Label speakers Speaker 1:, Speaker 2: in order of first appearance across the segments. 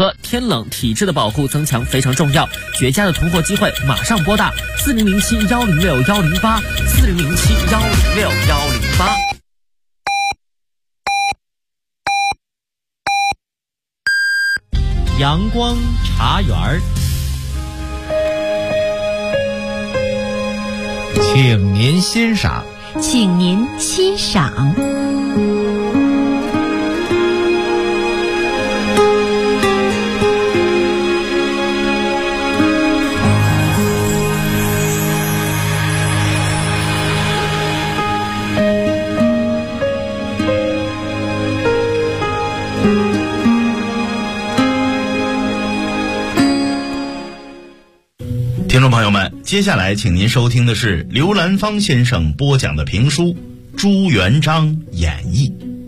Speaker 1: 喝，天冷体质的保护增强非常重要。绝佳的囤货机会，马上拨打4007-106-108，4007-106-108。
Speaker 2: 阳光茶园儿，请您欣赏。
Speaker 3: 请您欣赏。
Speaker 4: 听众朋友们，接下来请您收听的是刘兰芳先生播讲的评书《朱元璋演义》。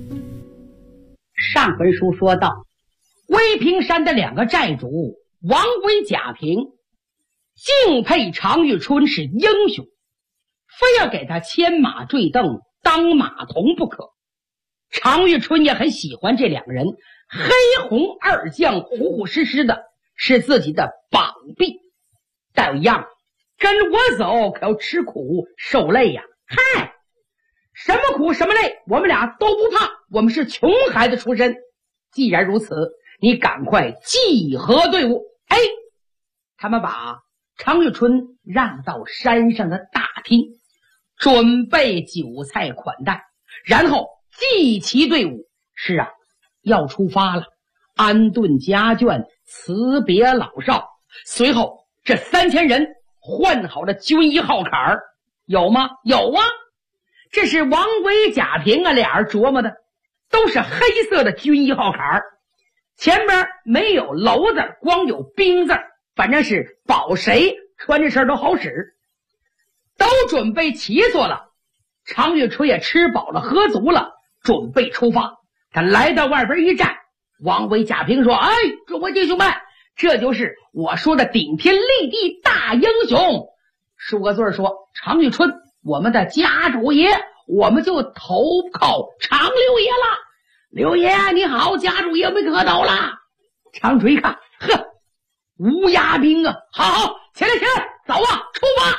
Speaker 5: 上回书说到，威平山的两个寨主王维、贾平敬佩常遇春是英雄，非要给他牵马坠镫当马童不可。常遇春也很喜欢这两个人，黑红二将虎虎实实的，是自己的膀臂。但有一样，跟我走可要吃苦受累呀。嗨，什么苦什么累我们俩都不怕，我们是穷孩子出身。既然如此，你赶快集合队伍。他们把常遇春让到山上的大厅，准备酒菜款待，然后集齐队伍。是啊，要出发了，安顿家眷，辞别老少。随后这3000人换好了军衣号坎儿，有吗？有啊，这是王维、贾平俩人琢磨的，都是黑色的军衣号坎儿，前边没有楼字，光有兵字，反正是保谁穿这身都好使。都准备齐做了，常遇春也吃饱了喝足了，准备出发。他来到外边一站，王维、贾平说：诸位弟兄们，这就是我说的顶天立地大英雄。数个字说：常遇春，我们的家主爷，我们就投靠常六爷了。六爷你好，家主爷没磕头了。常主一看，乌鸦兵啊，好，起来，走啊，出发！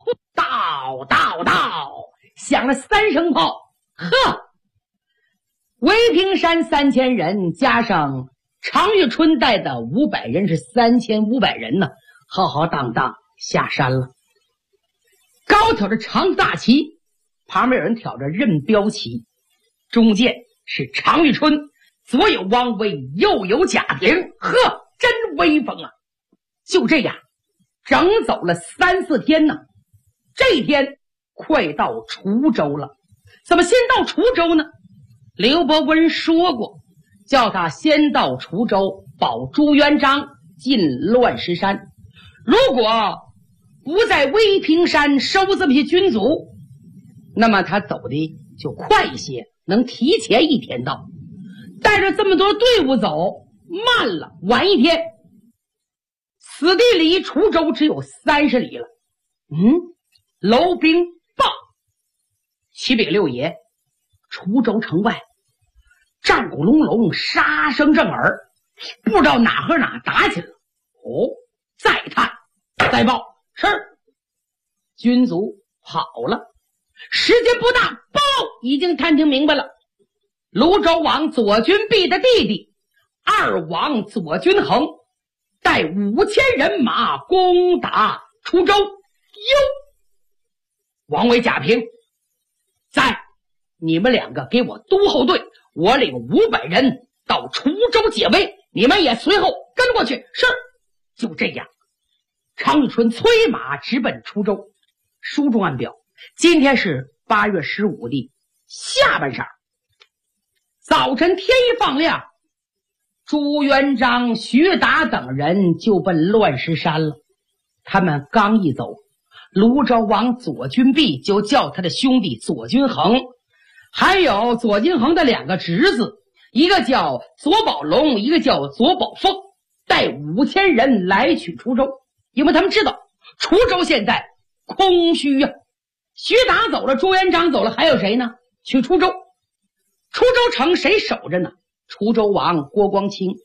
Speaker 5: 到，响了3声炮。威平山3000人加上常遇春带的500人，是3500人呢，浩浩荡荡下山了。高挑着长大旗，旁边有人挑着任标旗，中间是常遇春，左有王维，右有贾平，真威风啊！就这样整走了3、4天呢。这一天快到滁州了。怎么先到滁州呢？刘伯温说过，叫他先到滁州保朱元璋进乱石山，如果不在威平山收这么些军卒，那么他走的就快一些，能提前1天到。带着这么多队伍走慢了，晚1天。此地离滁州只有30里了。楼兵报，启禀六爷，滁州城外战鼓隆隆，杀声震耳，不知道哪和哪打起来了。再探再报。是。军卒跑了，时间不大，报已经探听明白了。泸州王左军弼的弟弟二王左军衡带5000人马攻打滁州。王维、贾平在，你们2个给我督后队，我领500人到滁州解围，你们也随后跟过去。是。就这样，常遇春催马直奔滁州。书中暗表，今天是8月15的下半晌。早晨天一放亮，朱元璋、徐达等人就奔乱石山了。他们刚一走，泸州王左军弼就叫他的兄弟左军衡，还有左军衡的2个侄子，一个叫左宝龙，一个叫左宝凤，带5000人来取滁州。因为他们知道滁州现在空虚啊，徐达走了，朱元璋走了，还有谁呢？取滁州。滁州城谁守着呢？滁州王郭光清，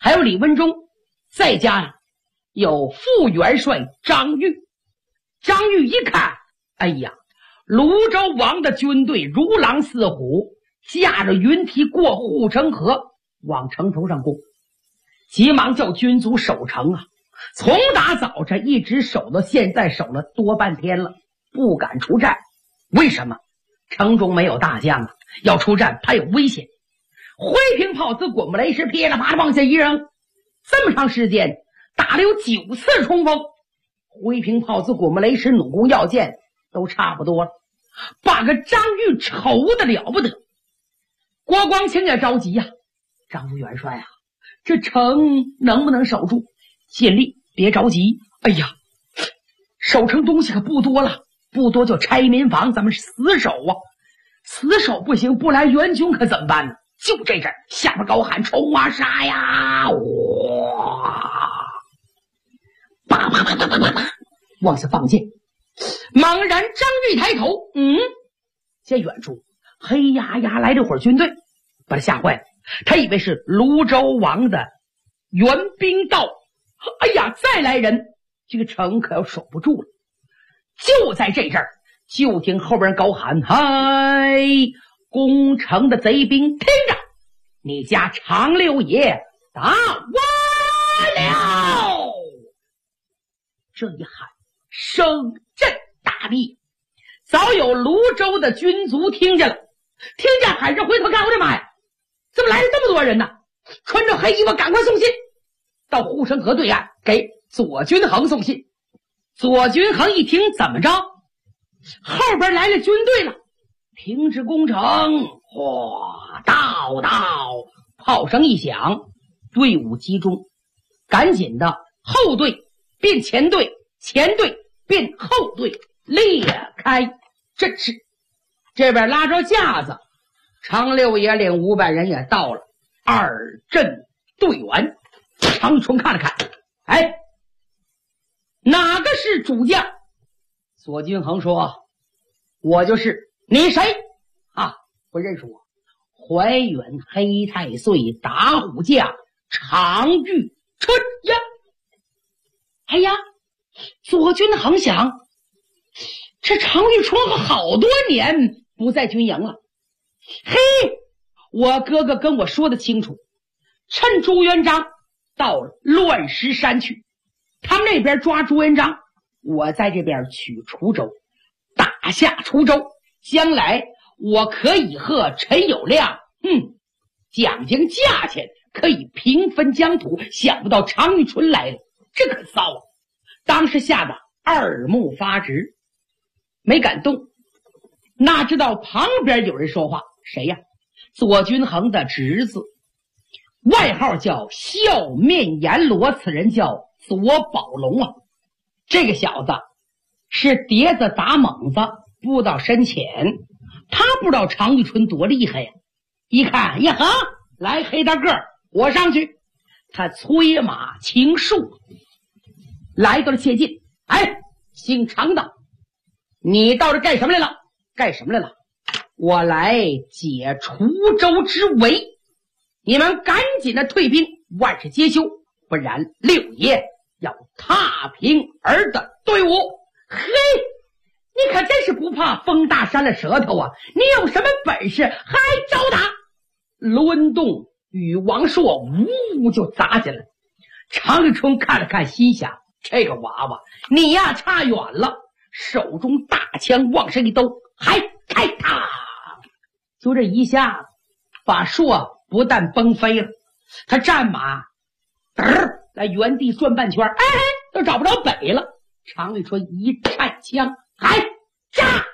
Speaker 5: 还有李文忠，再加上有副元帅张玉。张玉一看，哎呀，泸州王的军队如狼似虎，驾着云梯过护城河往城头上攻，急忙叫军卒守城啊，从打早晨一直守到现在，守了多半天了，不敢出战。为什么？城中没有大将啊，要出战怕有危险。灰瓶炮子滚木雷石噼里啪啦往下一扔，这么长时间打了有9次冲锋，灰瓶炮子滚木雷石弩弓药箭都差不多了，把个张玉愁得了不得。郭光清也着急呀，张副元帅啊，这城能不能守住？尽力，别着急。哎呀，守城东西可不多了，不多就拆民房，咱们是死守啊，死守不行，不来援军可怎么办呢？就这阵下边高喊冲啊杀呀，哇，啪啪啪啪啪啪啪往下放箭。猛然张玉抬头，见远处黑压压来这伙军队，把他吓坏了，他以为是泸州王的援兵到。哎呀，再来人，这个城可要守不住了。就在这阵儿，就听后边高喊：嗨，攻城的贼兵，听着，你家常六爷打完了！这一喊声震大地，早有泸州的军卒听见了，听见喊声，回头看，我的妈呀，怎么来了这么多人呢？穿着黑衣服，赶快送信到护城河对岸，给左君衡送信。左君衡一听，怎么着？后边来了军队了，停止攻城，哗，到，炮声一响，队伍集中，赶紧的后队变前队，前队变后队，裂开阵势。这边拉着架子，常六爷领500人也到了，二阵队完。常春看了看，哎，哪个是主将？左君衡说：我就是。你谁啊？不认识我。怀远黑太岁打虎将常遇春呀！哎呀，左君衡想，这常遇春和好多年不在军营了。嘿，我哥哥跟我说的清楚，趁朱元璋到了乱石山去，他们那边抓朱元璋，我在这边取滁州，打下滁州，将来我可以和陈友谅讲经价钱，可以平分疆土。想不到常遇春来了，这可糟啊！当时吓得耳目发直，没敢动。哪知道旁边有人说话，谁呀？左君衡的侄子，外号叫笑面阎罗，此人叫左宝龙啊。这个小子是碟子打猛子，不到深浅，他不知道常遇春多厉害呀。一看呀哈，来黑大个，我上去。他催马请树，来到了切近。哎，姓常的，你到这干什么来了？干什么来了？我来解滁州之围，你们赶紧的退兵，万事皆休，不然六爷要踏平儿的队伍。嘿，你可真是不怕风大扇了舌头啊！你有什么本事还招打？卢文栋与王朔呜就砸进来。常遇春看了看，心想，这个娃娃你呀差远了，手中大枪往上一兜，还开他！就这一下子把朔不但崩飞了，他战马来原地转半圈，都找不着北了。常遇春一颤枪，扎，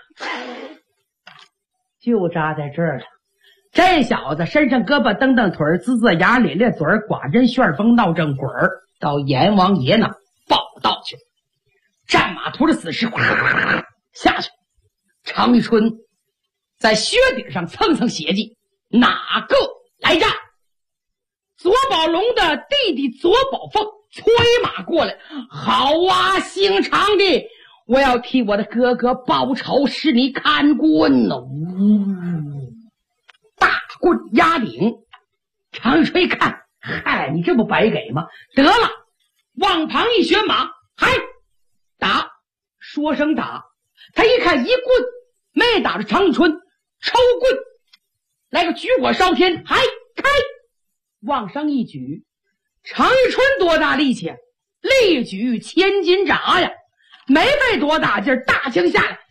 Speaker 5: 就扎在这儿了。这小子身上胳膊蹬蹬腿，呲呲牙咧咧嘴，寡人旋风闹正滚儿，到阎王爷那报道去。战马图的死尸下去，常遇春在靴顶上蹭蹭血迹，哪个来战？左宝龙的弟弟左宝凤催马过来，好啊，姓常的，我要替我的哥哥报仇，是你看棍哦。大棍压顶，常遇春一看， 嗨，你这不白给吗？得了，往旁一旋马，嗨，打，说声打。他一看一棍没打着常遇春，抽棍来个举火烧天，嗨，开，往上一举。常遇春多大力气，力举千斤闸呀，没费多大劲儿，大枪下来，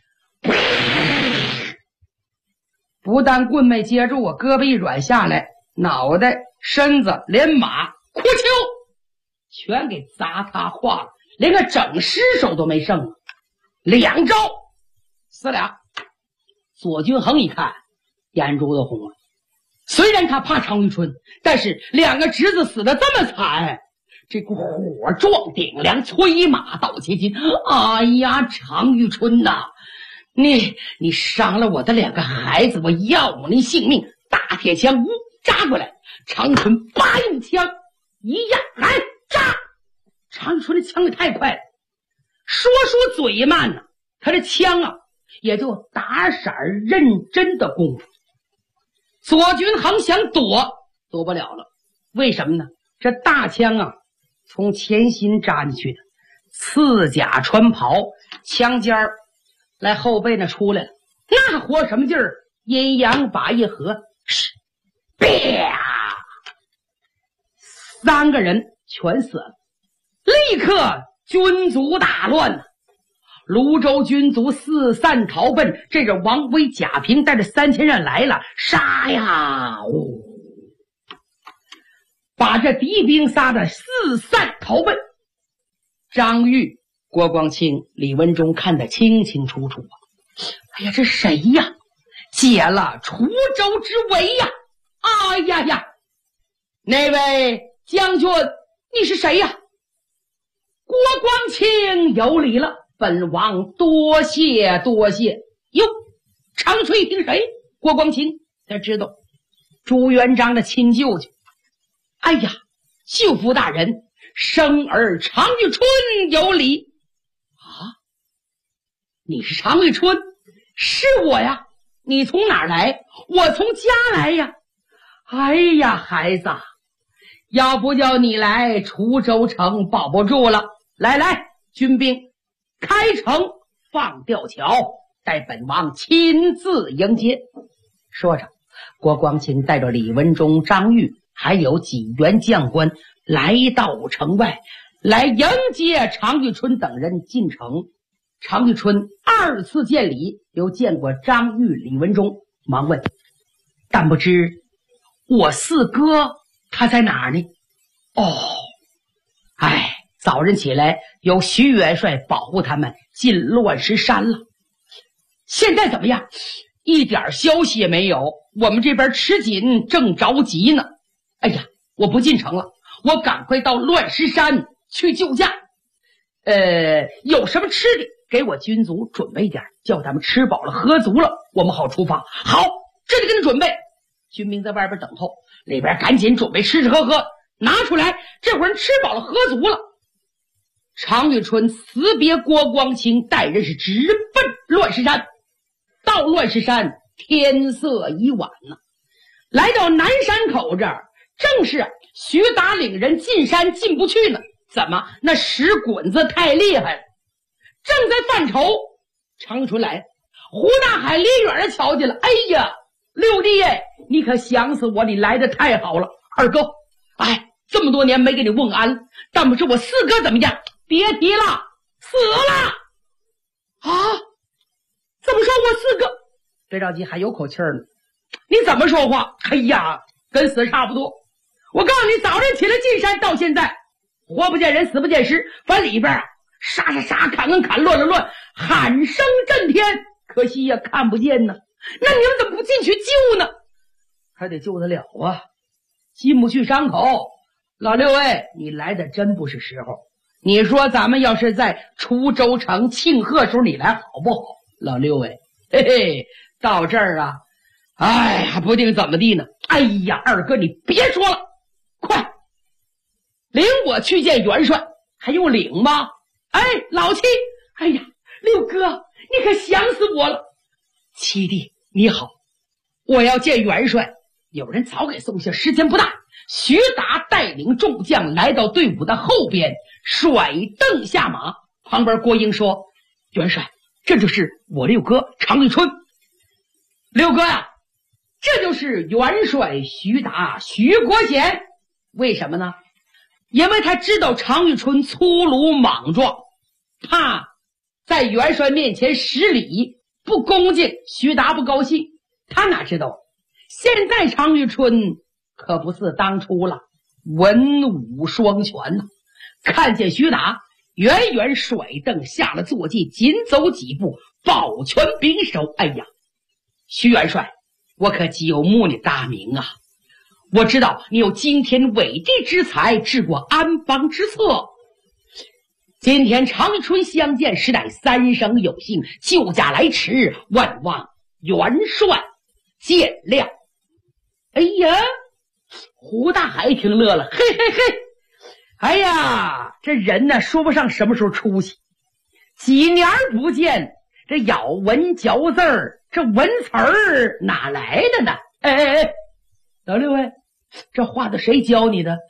Speaker 5: 不但棍没接住，我胳膊一软下来，脑袋身子连马哭丘全给砸塌化了，连个整尸首都没剩了。2招死俩。左君衡一看眼珠子红了，虽然他怕常遇春，但是2个侄子死得这么惨，这股火壮顶梁，催马倒切金。哎呀，常遇春呐，你伤了我的2个孩子，我要你性命！大铁枪呜扎过来，常遇春拔用枪一压，来扎！常遇春的枪也太快了，说嘴慢呢，他这枪啊也就打色认真的功夫。左君衡想躲不了了，为什么呢？这大枪啊从前心扎进去的，刺甲穿袍，枪尖儿来后背那出来了，那活什么劲儿？阴阳把一合，啪，3个人全死了，立刻军卒大乱。泸州军卒四散逃奔，这个王威、贾平带着3000人来了，杀呀！把这敌兵杀得四散逃奔。张玉、郭光清、李文忠看得清清楚楚啊！哎呀，这谁呀？解了滁州之围呀！哎呀呀，那位将军，你是谁呀？郭光清有礼了。本王多谢多谢。哟，常吹听谁？郭光清，他知道朱元璋的亲舅舅。哎呀，舅父大人，生儿常遇春有礼啊！你是常遇春？是我呀。你从哪儿来？我从家来呀。哎呀，孩子，要不叫你来滁州城保不住了。来，军兵开城放吊桥，待本王亲自迎接。说着，郭光清带着李文忠、张玉还有几员将官来到城外，来迎接常遇春等人进城。常遇春2次见礼，又见过张玉、李文忠，忙问：但不知我四哥他在哪儿呢？早晨起来由徐元帅保护他们进乱石山了。现在怎么样？一点消息也没有，我们这边吃紧，正着急呢。哎呀，我不进城了，我赶快到乱石山去救驾。有什么吃的给我军卒准备点，叫他们吃饱了喝足了，我们好出发。好，这就给你准备。军兵在外边等候，里边赶紧准备吃喝喝，拿出来。这会儿吃饱了喝足了，常遇春辞别郭光清，带人是直奔乱石山。到乱石山，天色已晚了。来到南山口这儿，正是徐达领人进山进不去呢。怎么？那石滚子太厉害了。正在犯愁，常遇春来了。胡大海离远的瞧见了，哎呀，六弟耶，你可想死我，你来的太好了。二哥，这么多年没给你问安，但不知我四哥怎么样？别提了，死了啊！怎么说我四哥？别着急，还有口气呢。你怎么说话？哎呀，跟死差不多。我告诉你，早晨起来进山到现在，活不见人，死不见尸，反里边杀，砍，乱，喊声震天。可惜呀，看不见呢。那你们怎么不进去救呢？还得救得了啊，进不去伤口。老六你来的真不是时候。你说咱们要是在滁州城庆贺时候你来好不好？老六到这儿还不定怎么地呢。哎呀，二哥你别说了，快领我去见元帅。还用领吗？老七，哎呀，六哥你可想死我了。七弟你好，我要见元帅。有人早给送信，时间不大， 徐达带领众将来到队伍的后边，甩蹬下马。旁边郭英说：“元帅，这就是我六哥常遇春。”六哥呀，这就是元帅徐达徐国贤。为什么呢？因为他知道常遇春粗鲁莽撞，怕在元帅面前失礼不恭敬，徐达不高兴。他哪知道现在常遇春可不是当初了，文武双全呐。看见徐达远远甩蹬下了坐骑，紧走几步，抱拳拱手：“哎呀，徐元帅，我可久慕你大名啊！我知道你有惊天伟地之才，治过安邦之策。今天常遇春相见，实乃三生有幸，救驾来迟，万望元帅见谅。”哎呀，胡大海听乐了，嘿嘿嘿，哎呀，这人呢说不上什么时候出息，几年不见，这咬文嚼字儿，这文词儿哪来的呢？哎哎哎，老六哎，这话的谁教你的？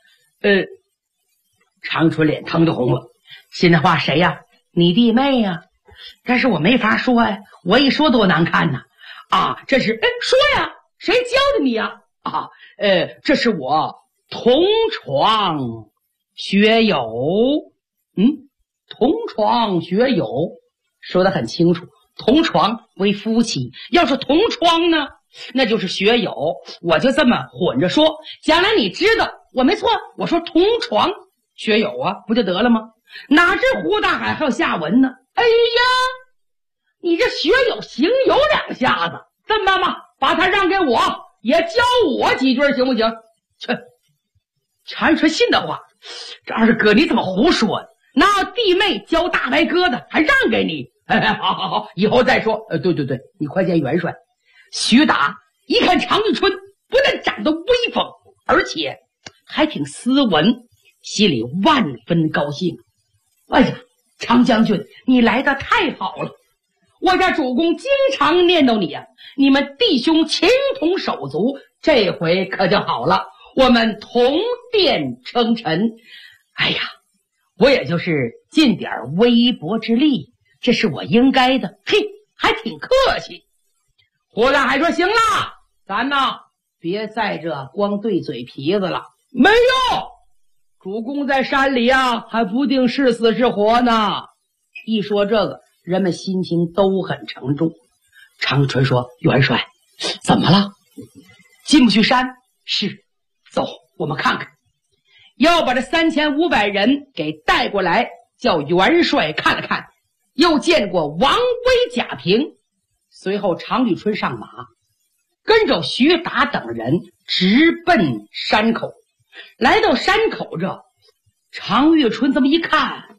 Speaker 5: 常春脸腾就红了。现在话谁呀？你弟妹呀？但是我没法说呀，我一说多难看呐！啊，这是说呀，谁教的你呀？啊，这是我同床学友。同床学友说得很清楚，同床为夫妻，要是同窗呢，那就是学友。我就这么混着说，将来你知道我没错，我说同床学友啊，不就得了吗？哪知胡大海还有下文呢？哎呀，你这学友行有两下子，这么吧，把他让给我，也教我几句行不行？去，常遇春信的话，这二哥你怎么胡说呢？那弟妹教大白鸽的还让给你？好，以后再说。对，你快见元帅。徐达一看常遇春不但长得威风，而且还挺斯文，心里万分高兴。哎呀，常将军，你来的太好了！我家主公经常念叨你啊，你们弟兄情同手足，这回可就好了，我们同殿称臣。哎呀，我也就是尽点微薄之力，这是我应该的。嘿，还挺客气。胡大海说：“行了，咱呢别在这光对嘴皮子了。没有，主公在山里啊，还不定是死是活呢。”一说这个，人们心情都很沉重。常春说：“元帅，怎么了？进不去山？是，走，我们看看。要把这3500人给带过来，叫元帅看了看。”又见过王威、贾平。随后常遇春上马，跟着徐达等人直奔山口。来到山口这，常遇春这么一看，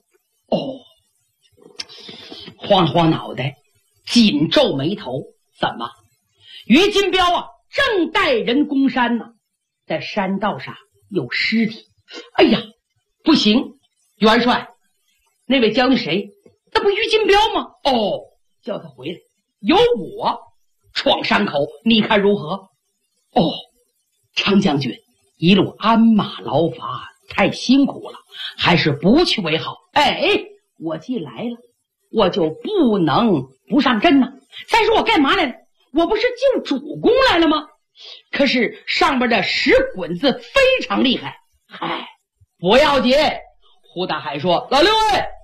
Speaker 5: 晃了晃脑袋，紧皱眉头。怎么？于金彪啊，正带人攻山呢，在山道上有尸体。哎呀，不行，元帅，那位将军谁？那不于金彪吗？叫他回来，由我闯山口，你看如何？常将军一路鞍马劳乏，太辛苦了，还是不去为好。我既来了，我就不能不上阵呢。再说我干嘛来了？我不是救主公来了吗？可是上边的石滚子非常厉害。不要紧。胡大海说：“老六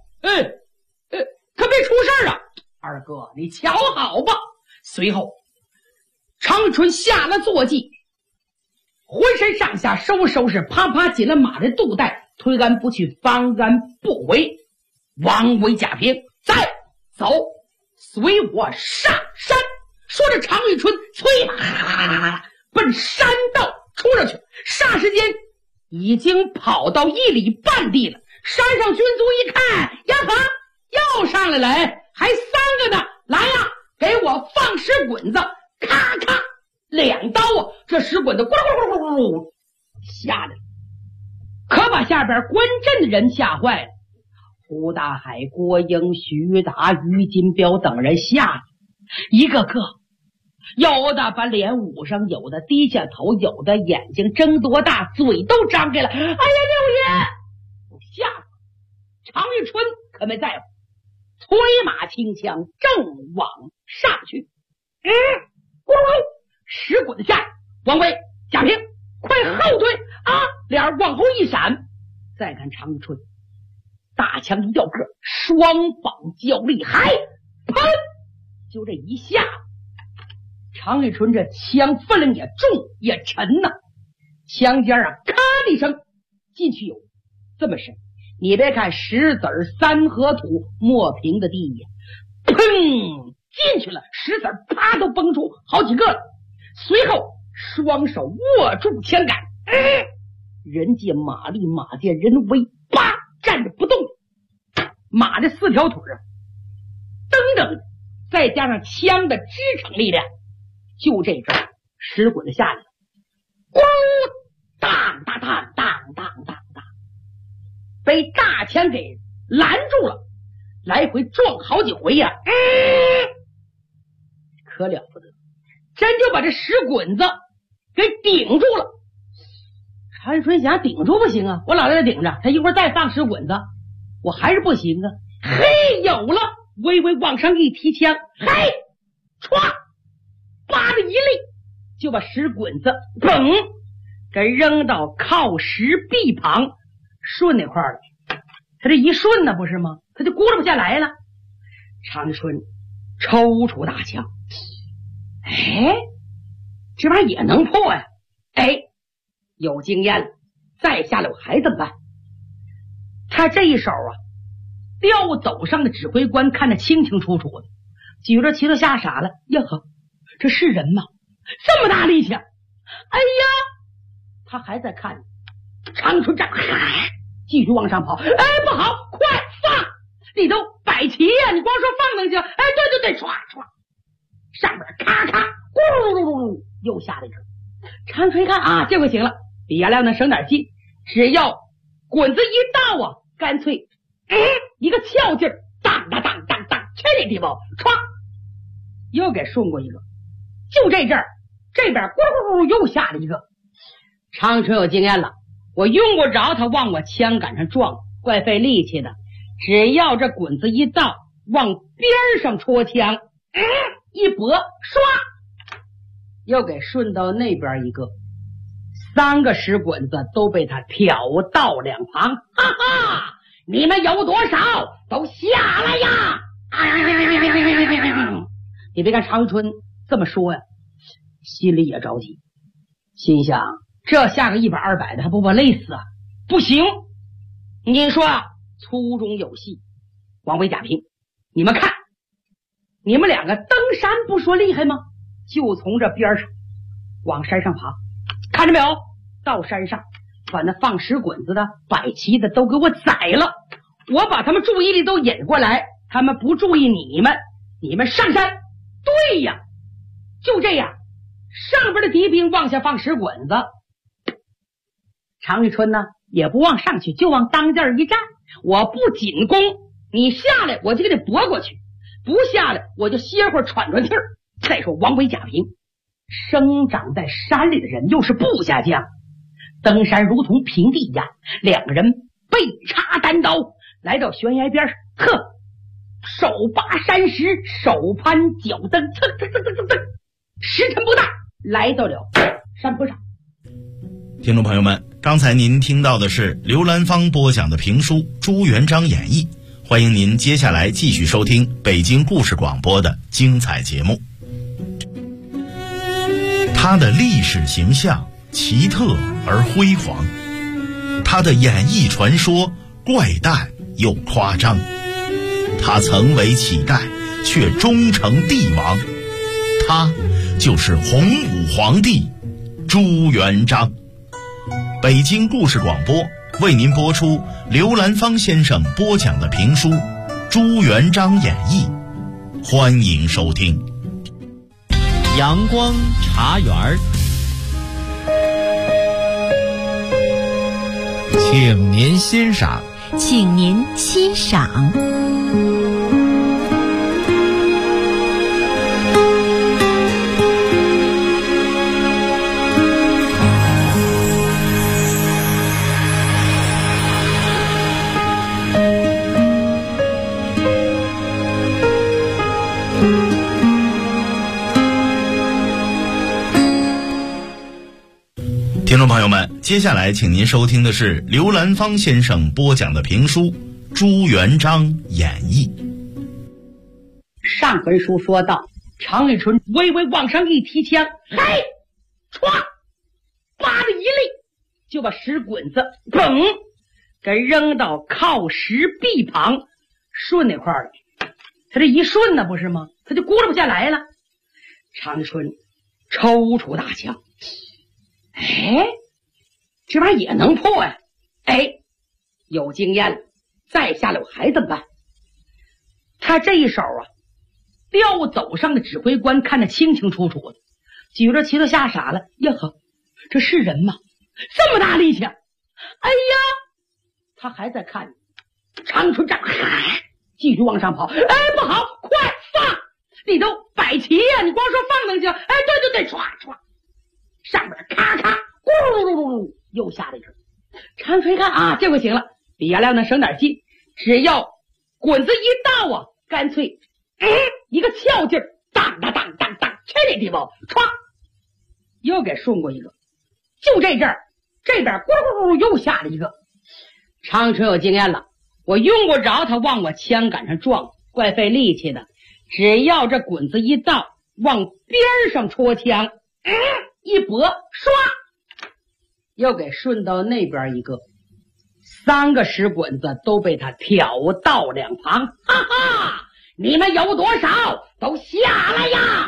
Speaker 5: 可别出事啊！二哥，你瞧好吧。”随后，常遇春下了坐骑，浑身上下收拾，啪啪紧了马的肚带，推鞍不去，方鞍不回。王维、贾平，再走，随我上山。说着，常遇春催马奔山道冲上去，霎时间已经跑到1里半地了。山上军卒一看，呀哈，又上来了，还3个呢！来呀，给我放石滚子！咔咔2刀啊！这石滚子咕噜咕噜咕噜咕噜下来了，可把下边观阵的人吓坏了。胡大海、郭英、徐达、于金彪等人吓得一个个有的把脸捂上，有的低下头，有的眼睛睁多大，嘴都张开了。哎呀，六爷！我吓死！常玉春可没在乎，催马轻枪正往上去。咕噜，石滚下来，王威、贾平，快后退啊！俩人往后一闪，再看常玉春，大枪一掉个，双膀交力，还砰！就这一下，常玉春这枪分量也重也沉呐，枪尖啊，咔的一声进去有这么深。你别看石子三合土磨平的地呀，砰进去了，石子啪都崩出好几个了。随后双手握住枪杆，人见马力，马见人威，叭站着不动。马的四条腿啊，蹬蹬的，再加上枪的支撑力量，就这阵石滚子下来了，咣当当当当当当当，被大枪给拦住了，来回撞好几回呀，可了不得，真就把这石滚子给顶住了。常玉春想顶住不行啊，我老在这顶着，他一会儿再放石滚子，我还是不行啊。嘿，有了，微微往上一提枪，嘿，歘，叭的一力，就把石滚子砰给扔到靠石壁旁顺那块了。他这一顺呢，不是吗？他就咕噜不下来了。常玉春抽出大枪，哎，这玩意儿也能破呀！哎，有经验了，再下来我还怎么办？他这一手啊，调走上的指挥官看得清清楚楚的，举着旗子吓傻了。呀呵，这是人吗？这么大力气！哎呀，他还在看。常春站，继续往上跑。哎，不好，快放！里头摆旗呀，你光说放能行？哎，对对对，唰唰，上边咔咔，咕噜噜噜噜，又下了一阵。常春一看啊，这回行了，比原来能省点劲，只要滚子一到啊，干脆一个翘劲儿，当当当当当，去你地方，唰，又给顺过一个。就这阵儿，这边咕噜噜噜又下了一个。常春有经验了，我用不着他往我枪杆上撞，怪费力气的。只要这滚子一到，往边上戳枪，一搏，唰，又给顺到那边一个。3个石滚子都被他挑到两旁，哈哈！你们有多少都下来呀！你别看常玉春这么说呀，心里也着急，心想这下个100、200的还不把累死啊？不行！你说啊，粗中有细，王维、贾平，你们看，你们2个登山不说厉害吗？就从这边上往山上爬，看着没有？到山上把那放石滚子的、摆旗的都给我宰了，我把他们注意力都引过来，他们不注意你们，你们上山。对呀，就这样，上边的敌兵往下放石滚子，常玉春呢也不往上去，就往当间一站，我不紧攻，你下来我就给你搏过去，不下来我就歇会儿喘喘气儿。再说王维、贾平，生长在山里的人，又是部下将，登山如同平地一样，2个人背插单刀来到悬崖边，手拔山石，手攀脚蹬，蹭蹭蹭蹭蹭蹭，时辰不大，来到了山坡上。
Speaker 4: 听众朋友们，刚才您听到的是刘兰芳播讲的评书《朱元璋演义》，欢迎您接下来继续收听北京故事广播的精彩节目。他的历史形象奇特而辉煌，他的演艺传说怪诞又夸张，他曾为乞丐却终成帝王，他就是洪武皇帝朱元璋。北京故事广播为您播出刘兰芳先生播讲的评书《朱元璋演义》，欢迎收听。
Speaker 2: 阳光茶园，请您欣赏。
Speaker 3: 请您欣赏。
Speaker 4: 朋友们，接下来请您收听的是刘兰芳先生播讲的评书《朱元璋演义》。
Speaker 5: 上回书说到，常遇春微微往上一提枪，嘿，歘，叭的一力，就把石滚子砰给扔到靠石壁旁顺那块了。他这一顺呢，不是吗？他就咕噜不下来了。常遇春抽出大枪，哎，这玩意儿也能破呀！哎，有经验了，再下来我还怎么办？他这一手啊，调走上的指挥官看得清清楚楚的，举着旗子吓傻了。呀呵，这是人吗？这么大力气！哎呀，他还在看。常春长继续往上跑。哎，不好，快放！里头摆旗呀，你光说放能行？哎，对，唰唰，上边咔咔，咕噜噜噜噜，又下了一根。常春看啊，这回行了，比原来能省点劲。只要滚子一到啊，干脆一个翘劲儿，当当当当当，这地方歘，又给顺过一个。就这阵儿，这边咕噜噜噜又下了一个。常春有经验了，我用不着他往我枪杆上撞，怪费力气的。只要这滚子一到，往边上戳枪，一搏，唰，又给顺到那边一个。3个石滚子都被他挑到两旁。哈哈，你们有多少都下来呀！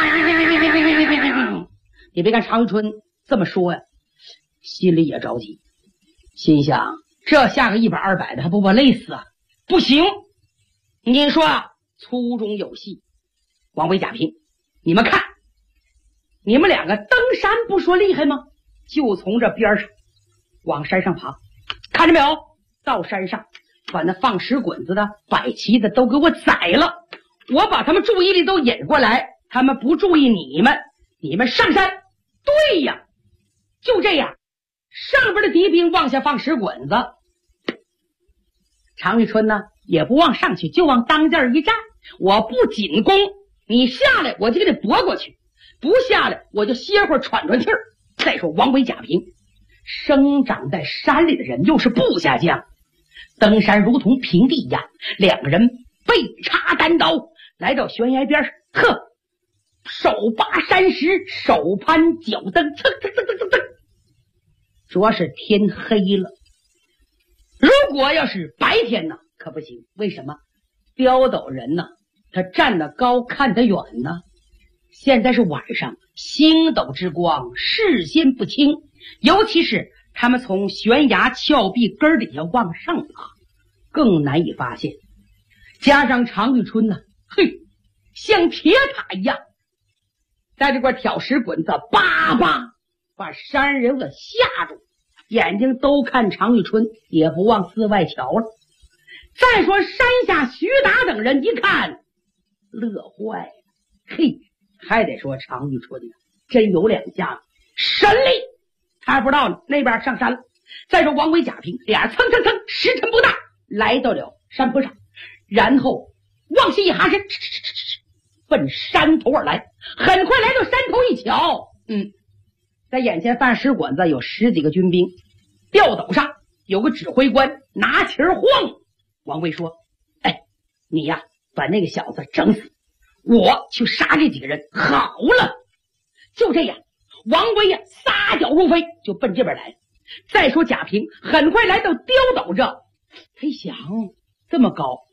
Speaker 5: 你别看常遇春这么说呀，心里也着急，心想这下个100、200的还不把累死啊？不行，你说粗中有细，王维、贾平，你们看，你们2个登山不说厉害吗？就从这边上往山上爬，看着没有？到山上把那放石滚子的、摆旗的都给我宰了，我把他们注意力都引过来，他们不注意你们，你们上山。对呀，就这样，上边的敌兵往下放石滚子，常遇春呢也不往上去，就往当间一站。我不紧攻，你下来我就给你搏过去，不下来我就歇会儿喘喘气儿。再说王维、贾平，生长在山里的人，又是部下将，登山如同平地一样。2个人背插单刀来到悬崖边上，呵，手拔山石，手攀脚蹬，蹭蹭蹭蹭蹭蹭。主要是天黑了，如果要是白天呢，可不行。为什么？刁斗人呢，他站得高，看得远呢。现在是晚上，星斗之光，视线不清，尤其是他们从悬崖峭壁根底下往上爬，更难以发现。加上常遇春呢，嘿，像铁塔一样，在这块挑石滚子，叭叭把山人给吓住，眼睛都看常遇春，也不往寺外瞧了。再说山下徐达等人一看，乐坏了。嘿，还得说常遇春呢，真有2下子神力，他还不知道那边上山了。再说王维、贾平俩蹭蹭蹭，时辰不大来到了山坡上，然后往下一哈身，奔山头而来。很快来到山头一瞧，在眼前放石滚子有10几个军兵，吊斗上有个指挥官拿旗儿晃。王维说：“哎，你呀，把那个小子整死，我去杀这几个人。”好了，就这样，王维呀撒脚如飞，就奔这边来。再说贾平很快来到刁斗这，他一想，这么高，